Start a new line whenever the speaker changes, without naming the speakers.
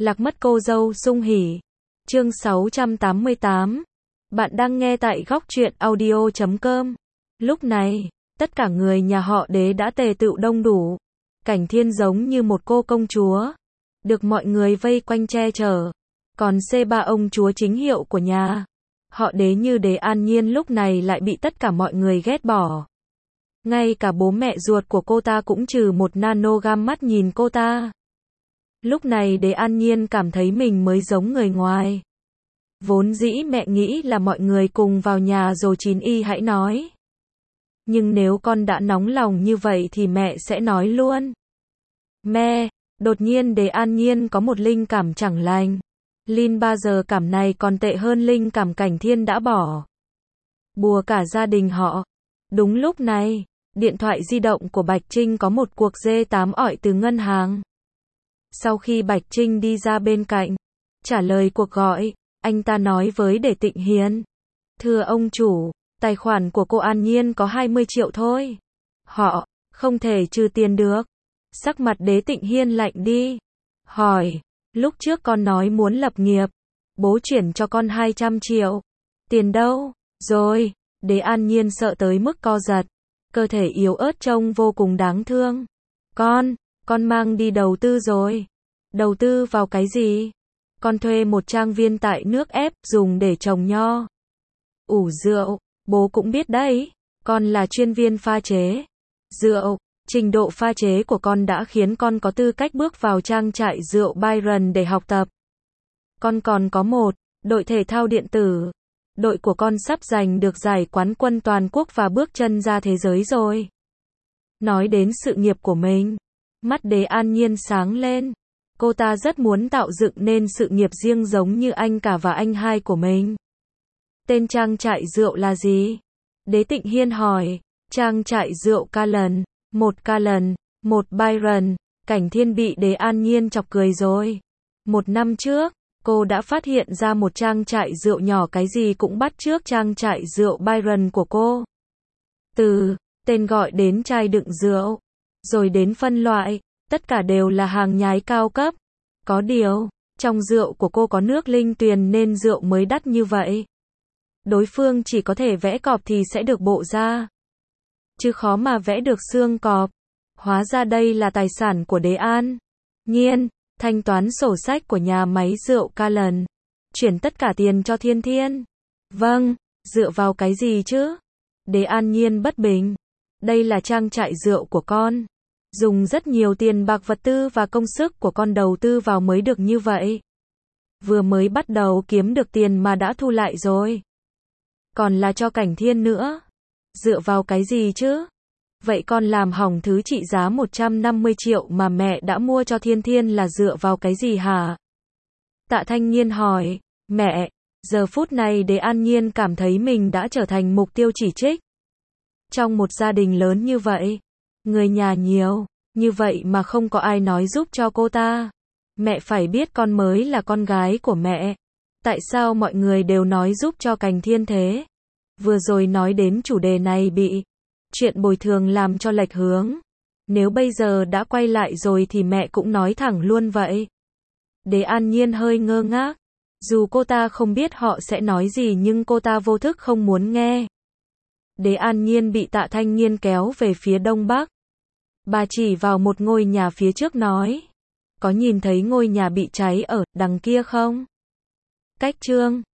Lạc mất cô dâu Sung Hỉ. Chương 688. Bạn đang nghe tại góc truyện audio.com. Lúc này, tất cả người nhà họ Đế đã tề tựu đông đủ. Cảnh Thiên giống như một cô công chúa, được mọi người vây quanh che chở. Còn C3 ông chúa chính hiệu của nhà họ Đế như Đế An Nhiên lúc này lại bị tất cả mọi người ghét bỏ. Ngay cả bố mẹ ruột của cô ta cũng trừ một nano gam mắt nhìn cô ta. Lúc này Đế An Nhiên cảm thấy mình mới giống người ngoài. Vốn dĩ mẹ nghĩ là mọi người cùng vào nhà rồi Chín Y hãy nói. Nhưng nếu con đã nóng lòng như vậy thì mẹ sẽ nói luôn. Mẹ, đột nhiên Đế An Nhiên có một linh cảm chẳng lành. Linh bao giờ cảm này còn tệ hơn linh cảm Cảnh Thiên đã bỏ bùa cả gia đình họ. Đúng lúc này, điện thoại di động của Bạch Trinh có một cuộc D8 ỏi từ ngân hàng. Sau khi Bạch Trinh đi ra bên cạnh, trả lời cuộc gọi, anh ta nói với Đế Tịnh Hiên. Thưa ông chủ, tài khoản của cô An Nhiên có 20 triệu thôi. Họ không thể trừ tiền được. Sắc mặt Đế Tịnh Hiên lạnh đi. Hỏi, lúc trước con nói muốn lập nghiệp, bố chuyển cho con 200 triệu. Tiền đâu? Rồi, Đế An Nhiên sợ tới mức co giật. Cơ thể yếu ớt trông vô cùng đáng thương. Con mang đi đầu tư rồi. Đầu tư vào cái gì? Con thuê một trang viên tại nước ép dùng để trồng nho, ủ rượu. Bố cũng biết đấy, con là chuyên viên pha chế rượu. Trình độ pha chế của con đã khiến con có tư cách bước vào trang trại rượu Byron để học tập. Con còn có một đội thể thao điện tử. Đội của con sắp giành được giải quán quân toàn quốc và bước chân ra thế giới rồi. Nói đến sự nghiệp của mình, mắt Đế An Nhiên sáng lên. Cô ta rất muốn tạo dựng nên sự nghiệp riêng giống như anh cả và anh hai của mình. Tên trang trại rượu là gì? Đế Tịnh Hiên hỏi. Trang trại rượu Callen, một Byron. Cảnh Thiên bị Đế An Nhiên chọc cười rồi. 1 năm trước, cô đã phát hiện ra một trang trại rượu nhỏ cái gì cũng bắt chước trang trại rượu Byron của cô. Từ tên gọi đến chai đựng rượu, rồi đến phân loại, tất cả đều là hàng nhái cao cấp. Có điều, trong rượu của cô có nước linh tuyền nên rượu mới đắt như vậy. Đối phương chỉ có thể vẽ cọp thì sẽ được bộ da, chứ khó mà vẽ được xương cọp. Hóa ra đây là tài sản của Đế An Nhiên. Thanh toán sổ sách của nhà máy rượu Callen. Chuyển tất cả tiền cho Thiên Thiên. Vâng, dựa vào cái gì chứ? Đế An Nhiên bất bình. Đây là trang trại rượu của con. Dùng rất nhiều tiền bạc vật tư và công sức của con đầu tư vào mới được như vậy. Vừa mới bắt đầu kiếm được tiền mà đã thu lại rồi. Còn là cho Cảnh Thiên nữa. Dựa vào cái gì chứ? Vậy con làm hỏng thứ trị giá 150 triệu mà mẹ đã mua cho Thiên Thiên là dựa vào cái gì hả? Tạ Thanh Nhiên hỏi. Mẹ, giờ phút này Đế An Nhiên cảm thấy mình đã trở thành mục tiêu chỉ trích. Trong một gia đình lớn như vậy, người nhà nhiều, như vậy mà không có ai nói giúp cho cô ta. Mẹ phải biết con mới là con gái của mẹ. Tại sao mọi người đều nói giúp cho Cảnh Thiên thế? Vừa rồi nói đến chủ đề này bị chuyện bồi thường làm cho lệch hướng. Nếu bây giờ đã quay lại rồi thì mẹ cũng nói thẳng luôn vậy. Đế An Nhiên hơi ngơ ngác. Dù cô ta không biết họ sẽ nói gì nhưng cô ta vô thức không muốn nghe. Đế An Nhiên bị Tạ Thanh Nhiên kéo về phía đông bắc. Bà chỉ vào một ngôi nhà phía trước nói. Có nhìn thấy ngôi nhà bị cháy ở đằng kia không? Cách chương